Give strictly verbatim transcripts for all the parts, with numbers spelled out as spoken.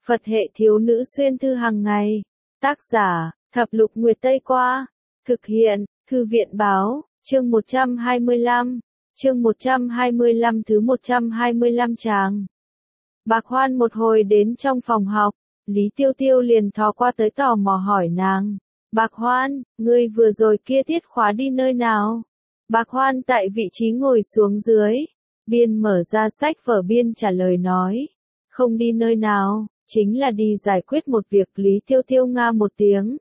Phật hệ thiếu nữ xuyên thư hàng ngày. Tác giả, Thập Lục Nguyệt Tây Qua. Thực hiện, Thư viện Báo, chương một trăm hai mươi lăm. Chương một trăm hai mươi lăm thứ một trăm hai mươi lăm tràng. Bạc Hoan một hồi đến trong phòng học, Lý Tiêu Tiêu liền thò qua tới tò mò hỏi nàng. Bạc Hoan, ngươi vừa rồi kia tiết khóa đi nơi nào? Bạc Hoan tại vị trí ngồi xuống dưới, biên mở ra sách vở biên trả lời nói. Không đi nơi nào, chính là đi giải quyết một việc. Lý Tiêu Tiêu nga một tiếng.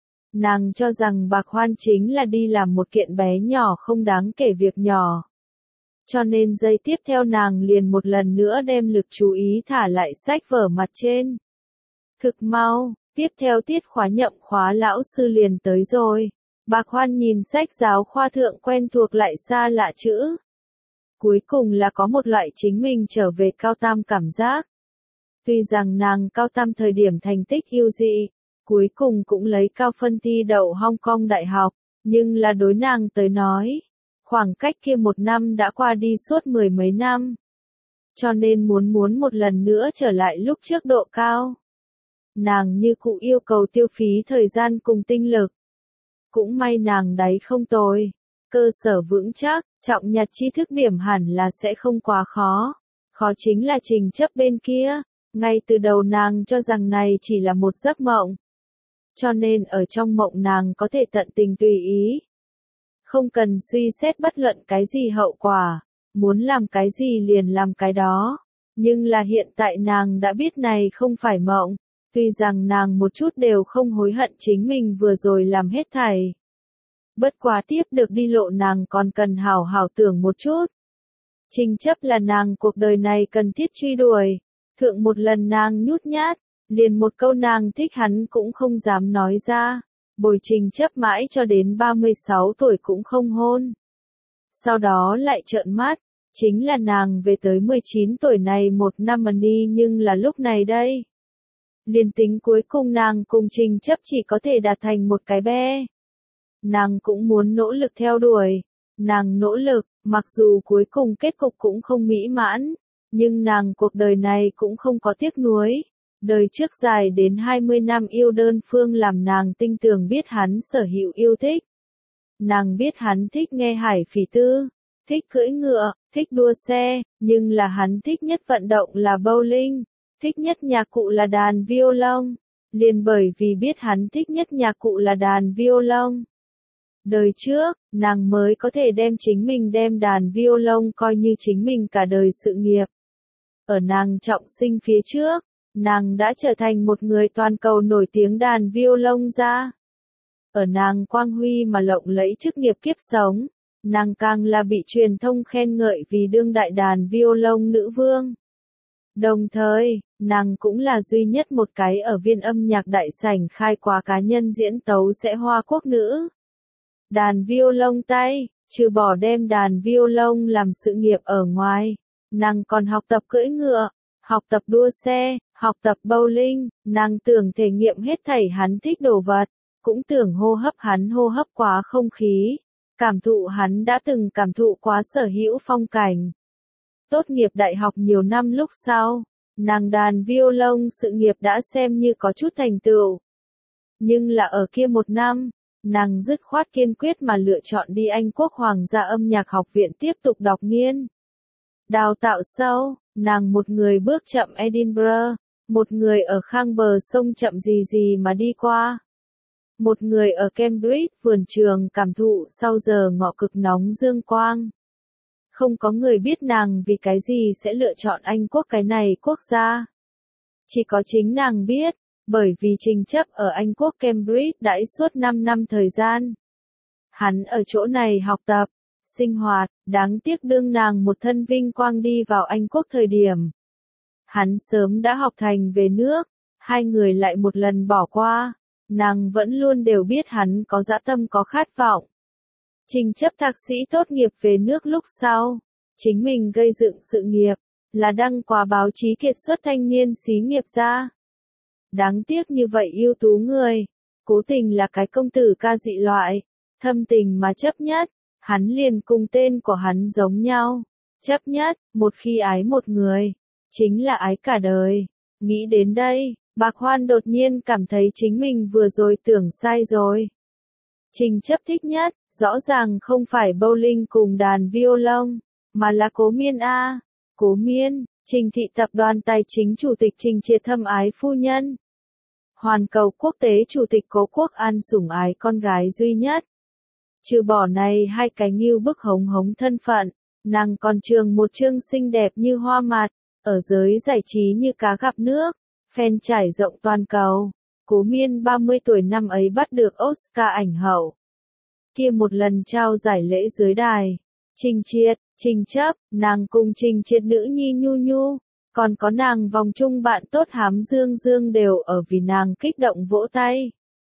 Nàng cho rằng Bạc Hoan chính là đi làm một kiện bé nhỏ không đáng kể việc nhỏ. Cho nên giây tiếp theo nàng liền một lần nữa đem lực chú ý thả lại sách vở mặt trên. Thực mau, tiếp theo tiết khóa nhậm khóa lão sư liền tới rồi. Bạc Hoan nhìn sách giáo khoa thượng quen thuộc lại xa lạ chữ. Cuối cùng là có một loại chính mình trở về cao tam cảm giác. Tuy rằng nàng cao tam thời điểm thành tích ưu dị, cuối cùng cũng lấy cao phân thi đậu Hong Kong đại học, nhưng là đối nàng tới nói, khoảng cách kia một năm đã qua đi suốt mười mấy năm. Cho nên muốn muốn một lần nữa trở lại lúc trước độ cao. Nàng như cụ yêu cầu tiêu phí thời gian cùng tinh lực. Cũng may nàng đáy không tồi, cơ sở vững chắc, trọng nhặt tri thức điểm hẳn là sẽ không quá khó. Khó chính là trình chấp bên kia, ngay từ đầu nàng cho rằng này chỉ là một giấc mộng. Cho nên ở trong mộng nàng có thể tận tình tùy ý. Không cần suy xét bất luận cái gì hậu quả, muốn làm cái gì liền làm cái đó. Nhưng là hiện tại nàng đã biết này không phải mộng, tuy rằng nàng một chút đều không hối hận chính mình vừa rồi làm hết thảy. Bất quá tiếp được đi lộ nàng còn cần hào hào tưởng một chút. Trình chấp là nàng cuộc đời này cần thiết truy đuổi. Thượng một lần nàng nhút nhát, liền một câu nàng thích hắn cũng không dám nói ra. Bồi trình chấp mãi cho đến ba mươi sáu tuổi cũng không hôn. Sau đó lại trợn mắt, chính là nàng về tới mười chín tuổi này một năm mà đi nhưng là lúc này đây. Liền tính cuối cùng nàng cùng trình chấp chỉ có thể đạt thành một cái be. Nàng cũng muốn nỗ lực theo đuổi. Nàng nỗ lực, mặc dù cuối cùng kết cục cũng không mỹ mãn, nhưng nàng cuộc đời này cũng không có tiếc nuối. Đời trước dài đến hai mươi năm yêu đơn phương làm nàng tinh tường biết hắn sở hữu yêu thích. Nàng biết hắn thích nghe hải phỉ tư, thích cưỡi ngựa, thích đua xe, nhưng là hắn thích nhất vận động là bowling, thích nhất nhạc cụ là đàn violon. Liền bởi vì biết hắn thích nhất nhạc cụ là đàn violon. Đời trước, nàng mới có thể đem chính mình đem đàn violon coi như chính mình cả đời sự nghiệp. Ở nàng trọng sinh phía trước, nàng đã trở thành một người toàn cầu nổi tiếng đàn violon ra. Ở nàng quang huy mà lộng lẫy chức nghiệp kiếp sống, nàng càng là bị truyền thông khen ngợi vì đương đại đàn violon nữ vương. Đồng thời, nàng cũng là duy nhất một cái ở Viên âm nhạc đại sảnh khai quá cá nhân diễn tấu sẽ Hoa Quốc nữ. Đàn violon tay, trừ bỏ đem đàn violon làm sự nghiệp ở ngoài, nàng còn học tập cưỡi ngựa, học tập đua xe, học tập bowling, nàng tưởng thể nghiệm hết thảy hắn thích đồ vật, cũng tưởng hô hấp hắn hô hấp quá không khí, cảm thụ hắn đã từng cảm thụ quá sở hữu phong cảnh. Tốt nghiệp đại học nhiều năm lúc sau, nàng đàn violon sự nghiệp đã xem như có chút thành tựu. Nhưng là ở kia một năm, nàng dứt khoát kiên quyết mà lựa chọn đi Anh Quốc Hoàng gia âm nhạc học viện tiếp tục đọc nghiên. Đào tạo sâu, nàng một người bước chậm Edinburgh, một người ở khang bờ sông chậm gì gì mà đi qua. Một người ở Cambridge vườn trường cảm thụ sau giờ ngọ cực nóng dương quang. Không có người biết nàng vì cái gì sẽ lựa chọn Anh Quốc cái này quốc gia. Chỉ có chính nàng biết, bởi vì trình chấp ở Anh Quốc Cambridge đãi suốt năm năm thời gian. Hắn ở chỗ này học tập, sinh hoạt, đáng tiếc đương nàng một thân vinh quang đi vào Anh Quốc thời điểm. Hắn sớm đã học thành về nước, hai người lại một lần bỏ qua, nàng vẫn luôn đều biết hắn có dã tâm có khát vọng. Trình chấp thạc sĩ tốt nghiệp về nước lúc sau, chính mình gây dựng sự nghiệp, là đăng quà báo chí kiệt xuất thanh niên xí nghiệp gia. Đáng tiếc như vậy ưu tú người, cố tình là cái công tử ca dị loại, thâm tình mà chấp nhất, hắn liền cùng tên của hắn giống nhau, chấp nhất, một khi ái một người, chính là ái cả đời. Nghĩ đến đây, Bạc Hoan đột nhiên cảm thấy chính mình vừa rồi tưởng sai rồi. Trình Chấp thích nhất, rõ ràng không phải bowling cùng đàn violon, mà là Cố Miên a. Cố Miên, Trình Thị Tập đoàn Tài chính Chủ tịch Trình Triệt thâm ái phu nhân. Hoàn Cầu Quốc tế Chủ tịch Cố Quốc An sủng ái con gái duy nhất. Trừ bỏ này hai cái nghiêu bức hống hống thân phận, nàng còn trường một chương xinh đẹp như hoa mặt, ở giới giải trí như cá gặp nước, fan trải rộng toàn cầu. Cố Miên ba mươi tuổi năm ấy bắt được Oscar ảnh hậu. Kia một lần trao giải lễ dưới đài, Trình Triệt, Trình Chấp, nàng cùng Trình Triệt nữ nhi Nhu Nhu, còn có nàng vòng chung bạn tốt Hám Dương Dương đều ở vì nàng kích động vỗ tay.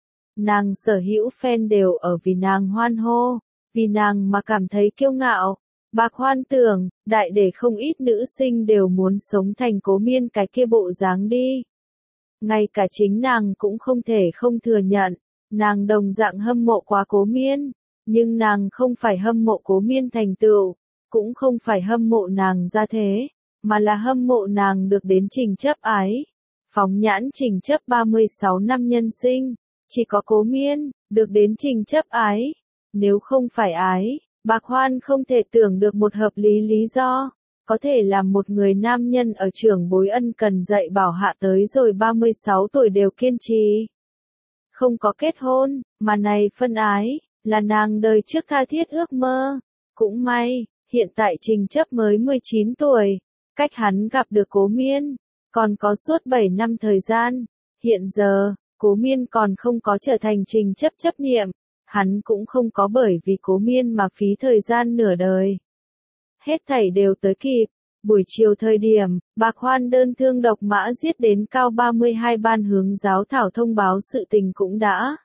Nàng sở hữu fan đều ở vì nàng hoan hô, vì nàng mà cảm thấy kiêu ngạo. Bạc Hoan tưởng, đại để không ít nữ sinh đều muốn sống thành Cố Miên cái kia bộ dáng đi. Ngay cả chính nàng cũng không thể không thừa nhận, nàng đồng dạng hâm mộ quá Cố Miên, nhưng nàng không phải hâm mộ Cố Miên thành tựu, cũng không phải hâm mộ nàng ra thế, mà là hâm mộ nàng được đến Trình Chấp ái. Phóng nhãn Trình Chấp ba mươi sáu năm nhân sinh, chỉ có Cố Miên được đến Trình Chấp ái. Nếu không phải ái, Bạc Hoan không thể tưởng được một hợp lý lý do, có thể làm một người nam nhân ở trưởng bối ân cần dạy bảo hạ tới rồi ba mươi sáu tuổi đều kiên trì. Không có kết hôn, mà này phân ái, là nàng đời trước tha thiết ước mơ. Cũng may, hiện tại Trình Chấp mới mười chín tuổi, cách hắn gặp được Cố Miên, còn có suốt bảy năm thời gian. Hiện giờ, Cố Miên còn không có trở thành Trình Chấp chấp niệm, hắn cũng không có bởi vì Cố Miên mà phí thời gian nửa đời. Hết thảy đều tới kịp, buổi chiều thời điểm, Bạc Hoan đơn thương độc mã giết đến cao ba mươi hai ban hướng giáo thảo thông báo sự tình cũng đã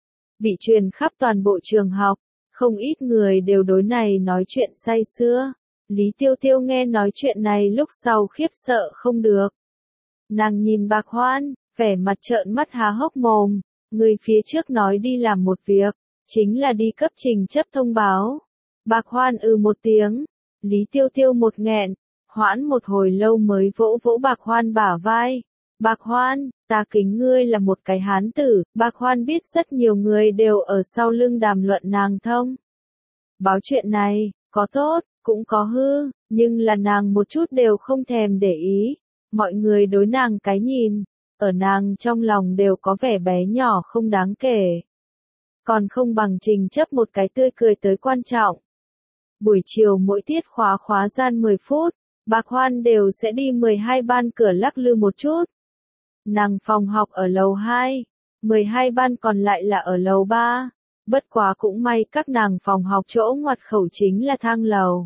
bị truyền khắp toàn bộ trường học, không ít người đều đối này nói chuyện say sưa. Lý Tiêu Tiêu nghe nói chuyện này lúc sau khiếp sợ không được. Nàng nhìn Bạc Hoan, vẻ mặt trợn mắt há hốc mồm, người phía trước nói đi làm một việc, chính là đi cấp Trình Chấp thông báo. Bạc Hoan ừ một tiếng, Lý Tiêu Tiêu một nghẹn, hoãn một hồi lâu mới vỗ vỗ Bạc Hoan bả vai. Bạc Hoan, ta kính ngươi là một cái hán tử. Bạc Hoan biết rất nhiều người đều ở sau lưng đàm luận nàng thông báo chuyện này, có tốt, cũng có hư, nhưng là nàng một chút đều không thèm để ý. Mọi người đối nàng cái nhìn, ở nàng trong lòng đều có vẻ bé nhỏ không đáng kể. Còn không bằng Trình Chấp một cái tươi cười tới quan trọng. Buổi chiều mỗi tiết khóa khóa gian mười phút, Bạc Hoan đều sẽ đi mười hai ban cửa lắc lư một chút. Nàng phòng học ở lầu hai, mười hai ban còn lại là ở lầu ba. Bất quá cũng may các nàng phòng học chỗ ngoặt khẩu chính là thang lầu.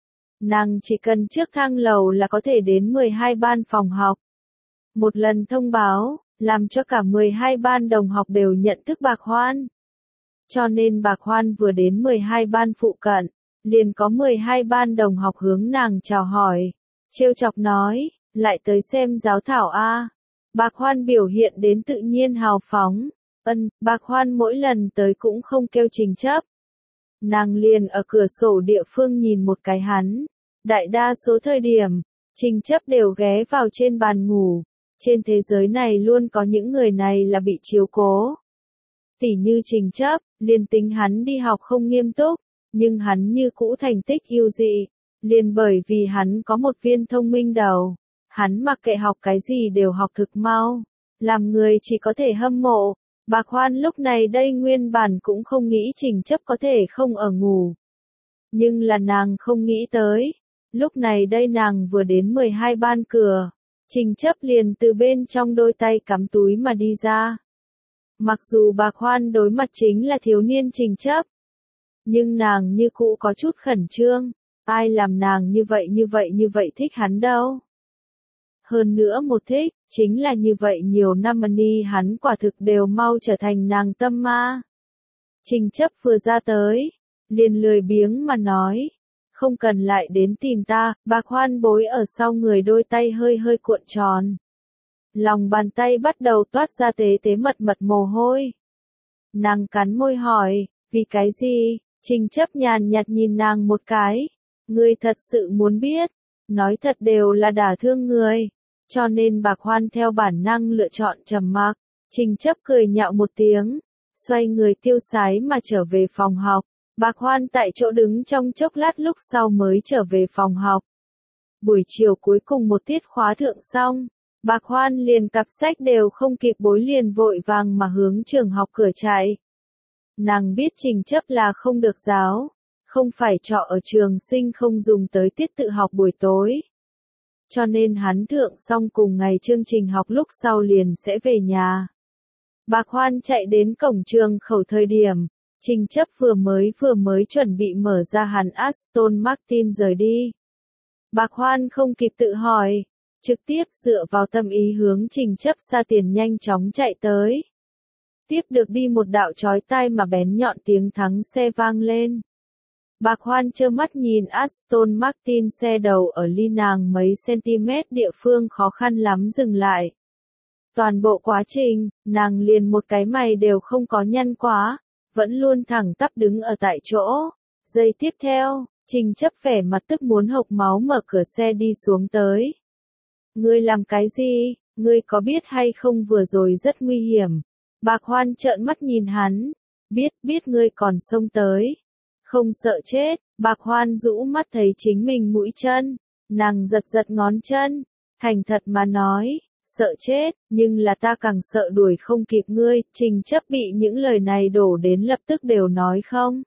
Nàng chỉ cần trước thang lầu là có thể đến mười hai ban phòng học. Một lần thông báo, làm cho cả mười hai ban đồng học đều nhận thức Bạc Hoan. Cho nên Bạc Hoan vừa đến mười hai ban phụ cận, liền có mười hai ban đồng học hướng nàng chào hỏi, trêu chọc nói, lại tới xem giáo thảo a. Bạc Hoan biểu hiện đến tự nhiên hào phóng, ân, Bạc Hoan mỗi lần tới cũng không kêu Trình Chấp. Nàng liền ở cửa sổ địa phương nhìn một cái hắn, đại đa số thời điểm, Trình Chấp đều ghé vào trên bàn ngủ, trên thế giới này luôn có những người này là bị chiếu cố. Tỉ như Trình Chấp, liền tính hắn đi học không nghiêm túc, nhưng hắn như cũ thành tích ưu dị, liền bởi vì hắn có một viên thông minh đầu, hắn mặc kệ học cái gì đều học thực mau, làm người chỉ có thể hâm mộ. Bạc Hoan lúc này đây nguyên bản cũng không nghĩ Trình Chấp có thể không ở ngủ. Nhưng là nàng không nghĩ tới, lúc này đây nàng vừa đến mười hai ban cửa, Trình Chấp liền từ bên trong đôi tay cắm túi mà đi ra. Mặc dù Bạc Hoan đối mặt chính là thiếu niên Trình Chấp, nhưng nàng như cũ có chút khẩn trương, ai làm nàng như vậy như vậy như vậy thích hắn đâu. Hơn nữa một thích, chính là như vậy nhiều năm ni hắn quả thực đều mau trở thành nàng tâm ma. Trình Chấp vừa ra tới, liền lười biếng mà nói, không cần lại đến tìm ta. Bạc Hoan bối ở sau người đôi tay hơi hơi cuộn tròn. Lòng bàn tay bắt đầu toát ra tế tế mật mật mồ hôi. Nàng cắn môi hỏi, vì cái gì? Trình Chấp nhàn nhạt nhìn nàng một cái. Ngươi thật sự muốn biết, nói thật đều là đả thương người. cho nên Bạc Hoan theo bản năng lựa chọn trầm mặc. Trình Chấp cười nhạo một tiếng, xoay người tiêu sái mà trở về phòng học. Bạc Hoan tại chỗ đứng trong chốc lát lúc sau mới trở về phòng học. Buổi chiều cuối cùng một tiết khóa thượng xong, Bạc Hoan liền cặp sách đều không kịp bối liền vội vàng mà hướng trường học cửa chạy. Nàng biết Trình Chấp là không được giáo, không phải trọ ở trường sinh không dùng tới tiết tự học buổi tối. Cho nên hắn thượng xong cùng ngày chương trình học lúc sau liền sẽ về nhà. Bạc Hoan chạy đến cổng trường khẩu thời điểm, Trình Chấp vừa mới vừa mới chuẩn bị mở ra hắn Aston Martin rời đi. Bạc Hoan không kịp tự hỏi, trực tiếp dựa vào tâm ý hướng Trình Chấp xa tiền nhanh chóng chạy tới. Tiếp được đi một đạo chói tai mà bén nhọn tiếng thắng xe vang lên. Bạc Hoan trơ mắt nhìn Aston Martin xe đầu ở ly nàng mấy cm địa phương khó khăn lắm dừng lại. Toàn bộ quá trình, nàng liền một cái mày đều không có nhăn quá, vẫn luôn thẳng tắp đứng ở tại chỗ. Giây tiếp theo, Trình Chấp vẻ mặt tức muốn hộc máu mở cửa xe đi xuống tới. Ngươi làm cái gì, ngươi có biết hay không vừa rồi rất nguy hiểm. Bạc Hoan trợn mắt nhìn hắn, biết biết ngươi còn xông tới. Không sợ chết, Bạc Hoan rũ mắt thấy chính mình mũi chân, nàng giật giật ngón chân, thành thật mà nói, sợ chết, nhưng là ta càng sợ đuổi không kịp ngươi. Trình Chấp bị những lời này đổ đến lập tức đều nói không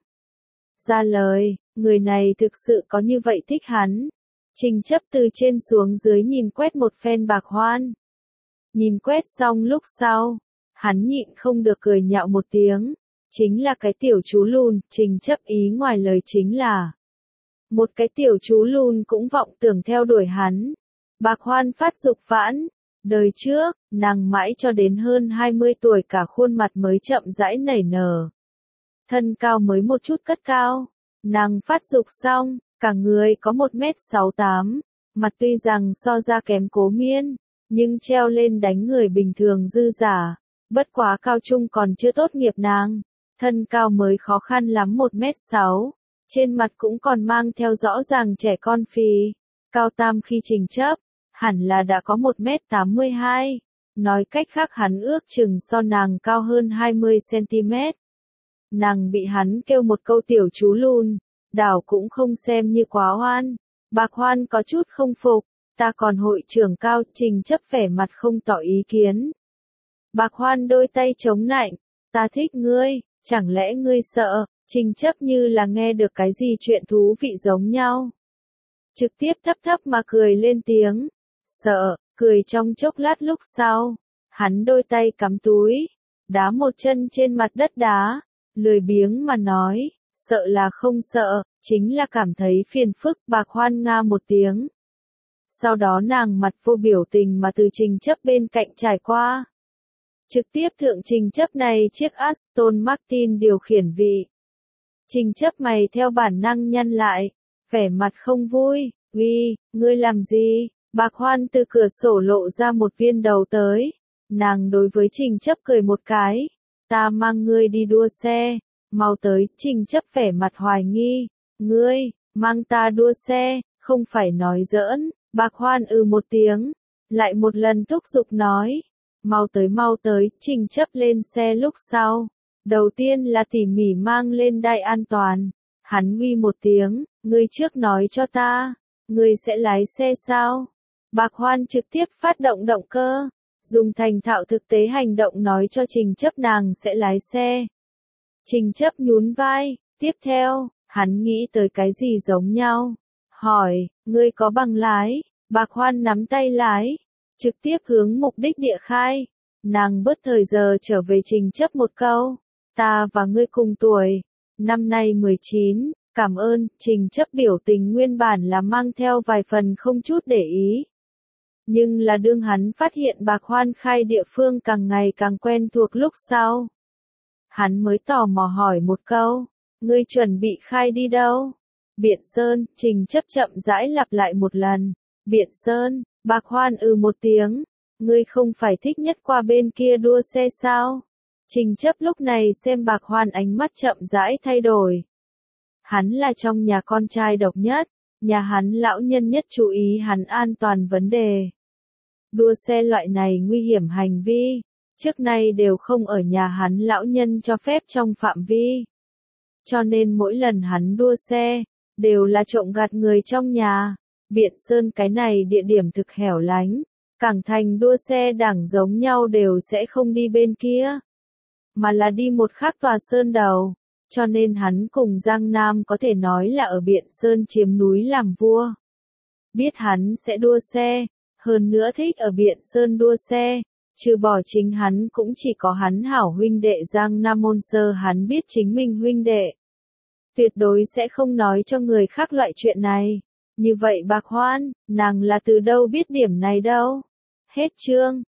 ra lời, người này thực sự có như vậy thích hắn. Trình Chấp từ trên xuống dưới nhìn quét một phen Bạc Hoan. Nhìn quét xong lúc sau, hắn nhịn không được cười nhạo một tiếng. Chính là cái tiểu chú lùn, Trình Chấp ý ngoài lời chính là một cái tiểu chú lùn cũng vọng tưởng theo đuổi hắn. Bạc Hoan phát dục vãn, đời trước, nàng mãi cho đến hơn hai mươi tuổi cả khuôn mặt mới chậm rãi nảy nở. Thân cao mới một chút cất cao, nàng phát dục xong, cả người có một mét sáu tám, mặt tuy rằng so ra kém Cố Miên, nhưng treo lên đánh người bình thường dư giả, bất quá cao trung còn chưa tốt nghiệp nàng. Thân cao mới khó khăn lắm một mét sáu, trên mặt cũng còn mang theo rõ ràng trẻ con phì. Cao tam khi Trình Chấp, hẳn là đã có một mét tám mươi hai, nói cách khác hắn ước chừng so nàng cao hơn hai mươi xăng-ti-mét. Nàng bị hắn kêu một câu tiểu chú lùn, đảo cũng không xem như quá oan. Bạc Hoan có chút không phục, ta còn hội trưởng cao. Trình Chấp vẻ mặt không tỏ ý kiến. Bạc Hoan đôi tay chống nạnh, ta thích ngươi. Chẳng lẽ ngươi sợ? Trình Chấp như là nghe được cái gì chuyện thú vị giống nhau. Trực tiếp thấp thấp mà cười lên tiếng. Sợ, cười trong chốc lát lúc sau. Hắn đôi tay cắm túi, đá một chân trên mặt đất đá, lười biếng mà nói, sợ là không sợ, chính là cảm thấy phiền phức. Bạc Hoan nga một tiếng. Sau đó nàng mặt vô biểu tình mà từ Trình Chấp bên cạnh trải qua. Trực tiếp thượng Trình Chấp này chiếc Aston Martin điều khiển vị. Trình Chấp mày theo bản năng nhăn lại, vẻ mặt không vui, uy, ngươi làm gì? Bạc Hoan từ cửa sổ lộ ra một viên đầu tới. Nàng đối với Trình Chấp cười một cái, ta mang ngươi đi đua xe, mau tới. Trình Chấp vẻ mặt hoài nghi, ngươi, mang ta đua xe, không phải nói giỡn. Bạc Hoan ừ một tiếng, lại một lần thúc giục nói. Mau tới mau tới. Trình Chấp lên xe lúc sau, đầu tiên là tỉ mỉ mang lên đai an toàn. Hắn uy một tiếng, ngươi trước nói cho ta, ngươi sẽ lái xe sao? Bạc Hoan trực tiếp phát động động cơ, dùng thành thạo thực tế hành động nói cho Trình Chấp nàng sẽ lái xe. Trình Chấp nhún vai, tiếp theo, hắn nghĩ tới cái gì giống nhau, hỏi, ngươi có bằng lái? Bạc Hoan nắm tay lái, trực tiếp hướng mục đích địa khai. Nàng bớt thời giờ trở về Trình Chấp một câu, ta và ngươi cùng tuổi, năm nay mười chín, cảm ơn. Trình Chấp biểu tình nguyên bản là mang theo vài phần không chút để ý. Nhưng là đương hắn phát hiện Bạc Hoan khai địa phương càng ngày càng quen thuộc lúc sau. Hắn mới tò mò hỏi một câu, ngươi chuẩn bị khai đi đâu? Biện Sơn. Trình Chấp chậm rãi lặp lại một lần, Biện Sơn. Bạc Hoan ừ một tiếng, ngươi không phải thích nhất qua bên kia đua xe sao? Trình Chấp lúc này xem Bạc Hoan ánh mắt chậm rãi thay đổi. Hắn là trong nhà con trai độc nhất, nhà hắn lão nhân nhất chú ý hắn an toàn vấn đề. Đua xe loại này nguy hiểm hành vi, trước nay đều không ở nhà hắn lão nhân cho phép trong phạm vi. Cho nên mỗi lần hắn đua xe, đều là trộm gạt người trong nhà. Biện Sơn cái này địa điểm thực hẻo lánh, Cảng Thành đua xe đảng giống nhau đều sẽ không đi bên kia, mà là đi một khác tòa sơn đầu. Cho nên hắn cùng Giang Nam có thể nói là ở Biện Sơn chiếm núi làm vua. Biết hắn sẽ đua xe, hơn nữa thích ở Biện Sơn đua xe, trừ bỏ chính hắn cũng chỉ có hắn hảo huynh đệ Giang Nam Môn Sơ hắn biết chính mình huynh đệ. Tuyệt đối sẽ không nói cho người khác loại chuyện này. Như vậy Bạc Hoan, nàng là từ đâu biết điểm này đâu? Hết chương.